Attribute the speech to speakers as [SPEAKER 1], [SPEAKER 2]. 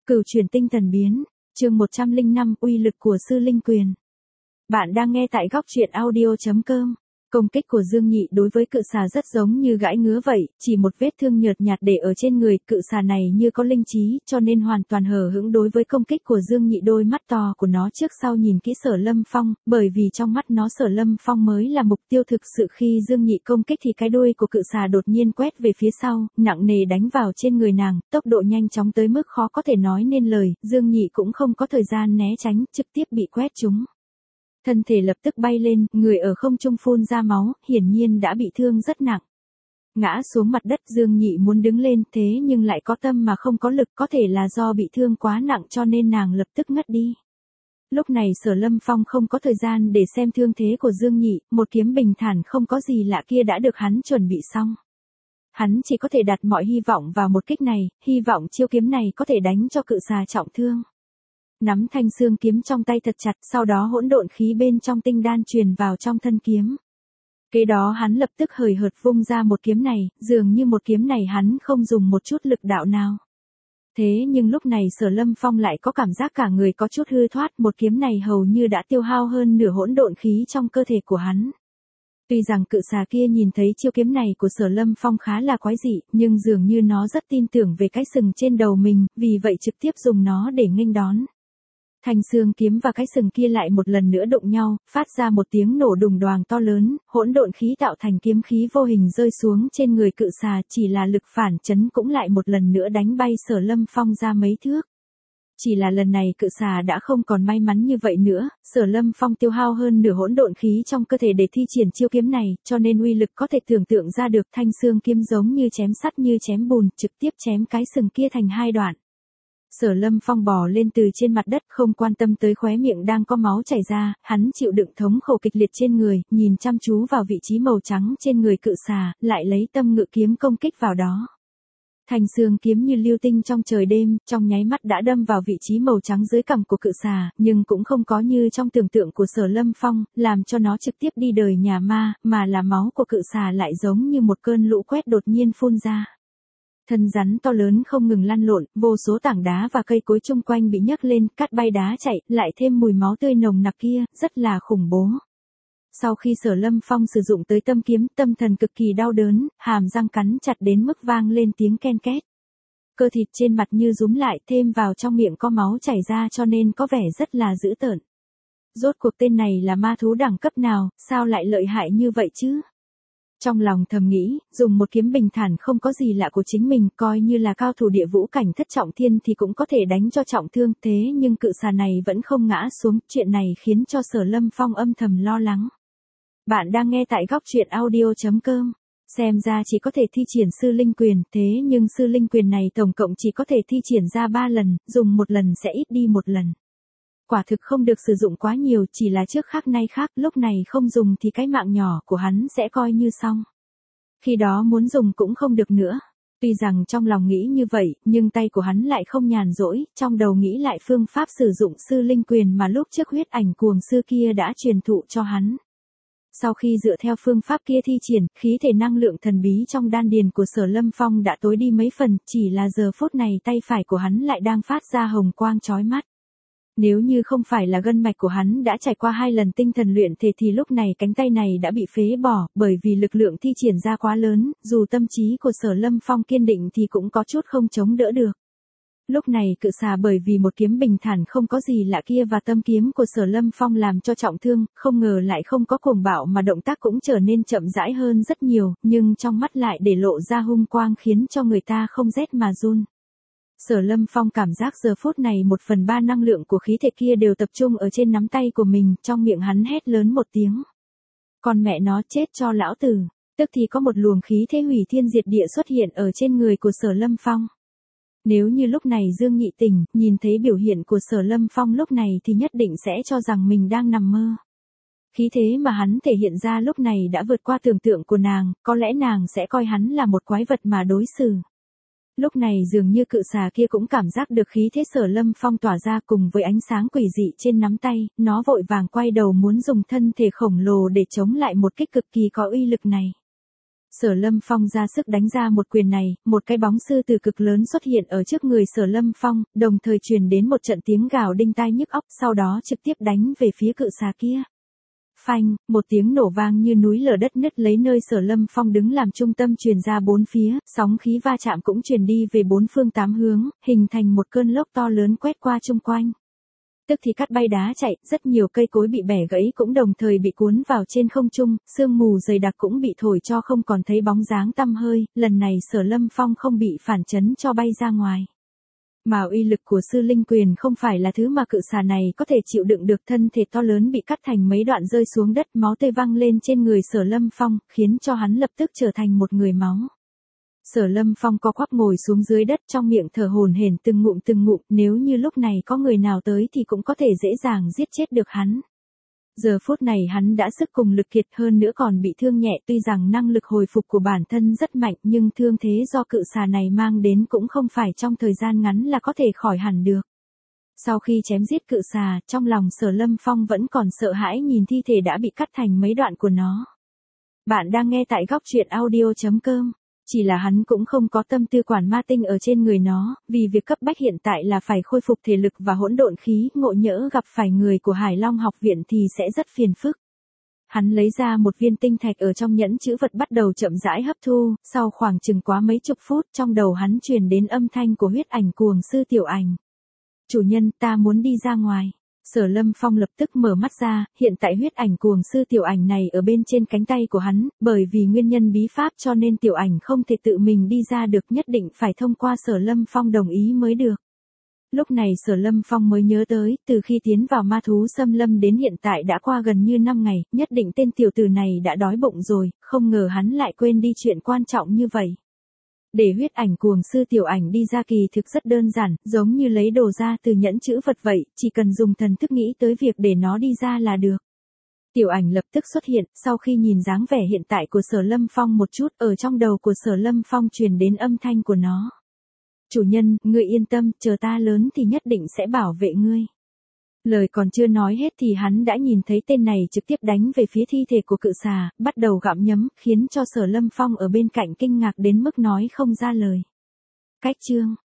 [SPEAKER 1] Cửu chuyển tinh thần biến, chương 105 uy lực của sư linh quyền. Bạn đang nghe tại góc truyện audio.com. Công kích của Dương Nhị đối với cự xà rất giống như gãi ngứa vậy, chỉ một vết thương nhợt nhạt để ở trên người, cự xà này như có linh trí, cho nên hoàn toàn hờ hững đối với công kích của Dương Nhị. Đôi mắt to của nó trước sau nhìn kỹ Sở Lâm Phong, bởi vì trong mắt nó Sở Lâm Phong mới là mục tiêu thực sự. Khi Dương Nhị công kích thì cái đuôi của cự xà đột nhiên quét về phía sau, nặng nề đánh vào trên người nàng, tốc độ nhanh chóng tới mức khó có thể nói nên lời. Dương Nhị cũng không có thời gian né tránh, trực tiếp bị quét trúng. Thân thể lập tức bay lên, người ở không trung phun ra máu, hiển nhiên đã bị thương rất nặng. Ngã xuống mặt đất. Dương Nhị muốn đứng lên, thế nhưng lại có tâm mà không có lực, có thể là do bị thương quá nặng cho nên nàng lập tức ngất đi. Lúc này Sở Lâm Phong không có thời gian để xem thương thế của Dương Nhị, một kiếm bình thản không có gì lạ kia đã được hắn chuẩn bị xong. Hắn chỉ có thể đặt mọi hy vọng vào một kích này, hy vọng chiêu kiếm này có thể đánh cho cự xà trọng thương. Nắm thanh xương kiếm trong tay thật chặt, sau đó hỗn độn khí bên trong tinh đan truyền vào trong thân kiếm. Kế đó hắn lập tức hời hợt vung ra một kiếm này, dường như một kiếm này hắn không dùng một chút lực đạo nào. Thế nhưng lúc này Sở Lâm Phong lại có cảm giác cả người có chút hư thoát, một kiếm này hầu như đã tiêu hao hơn nửa hỗn độn khí trong cơ thể của hắn. Tuy rằng cự xà kia nhìn thấy chiêu kiếm này của Sở Lâm Phong khá là quái dị, nhưng dường như nó rất tin tưởng về cái sừng trên đầu mình, vì vậy trực tiếp dùng nó để nghênh đón. Thanh xương kiếm và cái sừng kia lại một lần nữa đụng nhau, phát ra một tiếng nổ đùng đoàng to lớn, hỗn độn khí tạo thành kiếm khí vô hình rơi xuống trên người cự xà, chỉ là lực phản chấn cũng lại một lần nữa đánh bay Sở Lâm Phong ra mấy thước. Chỉ là lần này cự xà đã không còn may mắn như vậy nữa, Sở Lâm Phong tiêu hao hơn nửa hỗn độn khí trong cơ thể để thi triển chiêu kiếm này, cho nên uy lực có thể tưởng tượng ra được. Thanh xương kiếm giống như chém sắt như chém bùn, trực tiếp chém cái sừng kia thành hai đoạn. Sở Lâm Phong bò lên từ trên mặt đất, không quan tâm tới khóe miệng đang có máu chảy ra, hắn chịu đựng thống khổ kịch liệt trên người, nhìn chăm chú vào vị trí màu trắng trên người cự xà, lại lấy tâm ngự kiếm công kích vào đó. Thanh xương kiếm như lưu tinh trong trời đêm, trong nháy mắt đã đâm vào vị trí màu trắng dưới cằm của cự xà, nhưng cũng không có như trong tưởng tượng của Sở Lâm Phong, làm cho nó trực tiếp đi đời nhà ma, mà là máu của cự xà lại giống như một cơn lũ quét đột nhiên phun ra. Thân rắn to lớn không ngừng lăn lộn, vô số tảng đá và cây cối chung quanh bị nhấc lên, cát bay đá chạy, lại thêm mùi máu tươi nồng nặc kia, rất là khủng bố. Sau khi Sở Lâm Phong sử dụng tới tâm kiếm, tâm thần cực kỳ đau đớn, hàm răng cắn chặt đến mức vang lên tiếng ken két. Cơ thịt trên mặt như rúm lại, thêm vào trong miệng có máu chảy ra cho nên có vẻ rất là dữ tợn. Rốt cuộc tên này là ma thú đẳng cấp nào, sao lại lợi hại như vậy chứ? Trong lòng thầm nghĩ, dùng một kiếm bình thản không có gì lạ của chính mình, coi như là cao thủ địa vũ cảnh thất trọng thiên thì cũng có thể đánh cho trọng thương, thế nhưng cự xà này vẫn không ngã xuống, chuyện này khiến cho Sở Lâm Phong âm thầm lo lắng. Bạn đang nghe tại góc truyện audio.com. Xem ra chỉ có thể thi triển sư linh quyền, thế nhưng sư linh quyền này tổng cộng chỉ có thể thi triển ra 3 lần, dùng một lần sẽ ít đi một lần. Quả thực không được sử dụng quá nhiều, chỉ là trước khác nay khác, lúc này không dùng thì cái mạng nhỏ của hắn sẽ coi như xong. Khi đó muốn dùng cũng không được nữa. Tuy rằng trong lòng nghĩ như vậy, nhưng tay của hắn lại không nhàn rỗi, trong đầu nghĩ lại phương pháp sử dụng sư linh quyền mà lúc trước huyết ảnh cuồng sư kia đã truyền thụ cho hắn. Sau khi dựa theo phương pháp kia thi triển, khí thể năng lượng thần bí trong đan điền của Sở Lâm Phong đã tối đi mấy phần, chỉ là giờ phút này tay phải của hắn lại đang phát ra hồng quang chói mắt. Nếu như không phải là gân mạch của hắn đã trải qua 2 lần tinh thần luyện thể thì lúc này cánh tay này đã bị phế bỏ, bởi vì lực lượng thi triển ra quá lớn, dù tâm trí của Sở Lâm Phong kiên định thì cũng có chút không chống đỡ được. Lúc này cự xà bởi vì một kiếm bình thản không có gì lạ kia và tâm kiếm của Sở Lâm Phong làm cho trọng thương, không ngờ lại không có cuồng bạo mà động tác cũng trở nên chậm rãi hơn rất nhiều, nhưng trong mắt lại để lộ ra hung quang khiến cho người ta không rét mà run. Sở Lâm Phong cảm giác giờ phút này 1/3 năng lượng của khí thể kia đều tập trung ở trên nắm tay của mình, trong miệng hắn hét lớn một tiếng. Còn mẹ nó chết cho lão tử, tức thì có một luồng khí thế hủy thiên diệt địa xuất hiện ở trên người của Sở Lâm Phong. Nếu như lúc này Dương Nhị tỉnh, nhìn thấy biểu hiện của Sở Lâm Phong lúc này thì nhất định sẽ cho rằng mình đang nằm mơ. Khí thế mà hắn thể hiện ra lúc này đã vượt qua tưởng tượng của nàng, có lẽ nàng sẽ coi hắn là một quái vật mà đối xử. Lúc này dường như cự xà kia cũng cảm giác được khí thế Sở Lâm Phong tỏa ra cùng với ánh sáng quỷ dị trên nắm tay, nó vội vàng quay đầu muốn dùng thân thể khổng lồ để chống lại một kích cực kỳ có uy lực này. Sở Lâm Phong ra sức đánh ra một quyền này, một cái bóng sư tử cực lớn xuất hiện ở trước người Sở Lâm Phong, đồng thời truyền đến một trận tiếng gào đinh tai nhức óc, sau đó trực tiếp đánh về phía cự xà kia. Phanh, một tiếng nổ vang như núi lở đất nứt lấy nơi Sở Lâm Phong đứng làm trung tâm truyền ra bốn phía, sóng khí va chạm cũng truyền đi về bốn phương tám hướng, hình thành một cơn lốc to lớn quét qua chung quanh. Tức thì cắt bay đá chạy, rất nhiều cây cối bị bẻ gãy cũng đồng thời bị cuốn vào trên không trung, sương mù dày đặc cũng bị thổi cho không còn thấy bóng dáng tăm hơi, lần này Sở Lâm Phong không bị phản chấn cho bay ra ngoài. Mà uy lực của sư linh quyền không phải là thứ mà cự xà này có thể chịu đựng được, thân thể to lớn bị cắt thành mấy đoạn rơi xuống đất, máu tươi văng lên trên người Sở Lâm Phong, khiến cho hắn lập tức trở thành một người máu. Sở Lâm Phong co quắp ngồi xuống dưới đất trong miệng thở hổn hển từng ngụm, nếu như lúc này có người nào tới thì cũng có thể dễ dàng giết chết được hắn. Giờ phút này hắn đã sức cùng lực kiệt, hơn nữa còn bị thương nhẹ, tuy rằng năng lực hồi phục của bản thân rất mạnh nhưng thương thế do cự xà này mang đến cũng không phải trong thời gian ngắn là có thể khỏi hẳn được. Sau khi chém giết cự xà, trong lòng Sở Lâm Phong vẫn còn sợ hãi nhìn thi thể đã bị cắt thành mấy đoạn của nó. Bạn đang nghe tại góc truyện audio.com. Chỉ là hắn cũng không có tâm tư quản ma tinh ở trên người nó, vì việc cấp bách hiện tại là phải khôi phục thể lực và hỗn độn khí, ngộ nhỡ gặp phải người của Hải Long học viện thì sẽ rất phiền phức. Hắn lấy ra một viên tinh thạch ở trong nhẫn chữ vật bắt đầu chậm rãi hấp thu, sau khoảng chừng quá mấy chục phút trong đầu hắn truyền đến âm thanh của huyết ảnh cuồng sư Tiểu Ảnh. Chủ nhân, ta muốn đi ra ngoài. Sở Lâm Phong lập tức mở mắt ra, hiện tại huyết ảnh cuồng sư Tiểu Ảnh này ở bên trên cánh tay của hắn, bởi vì nguyên nhân bí pháp cho nên Tiểu Ảnh không thể tự mình đi ra được, nhất định phải thông qua Sở Lâm Phong đồng ý mới được. Lúc này Sở Lâm Phong mới nhớ tới, từ khi tiến vào ma thú xâm lâm đến hiện tại đã qua gần như 5 ngày, nhất định tên tiểu tử này đã đói bụng rồi, không ngờ hắn lại quên đi chuyện quan trọng như vậy. Để huyết ảnh cuồng sư Tiểu Ảnh đi ra kỳ thực rất đơn giản, giống như lấy đồ ra từ nhẫn chữ vật vậy, chỉ cần dùng thần thức nghĩ tới việc để nó đi ra là được. Tiểu Ảnh lập tức xuất hiện, sau khi nhìn dáng vẻ hiện tại của Sở Lâm Phong một chút, ở trong đầu của Sở Lâm Phong truyền đến âm thanh của nó. Chủ nhân, ngươi yên tâm, chờ ta lớn thì nhất định sẽ bảo vệ ngươi. Lời còn chưa nói hết thì hắn đã nhìn thấy tên này trực tiếp đánh về phía thi thể của cự xà, bắt đầu gặm nhấm, khiến cho Sở Lâm Phong ở bên cạnh kinh ngạc đến mức nói không ra lời. Cách chương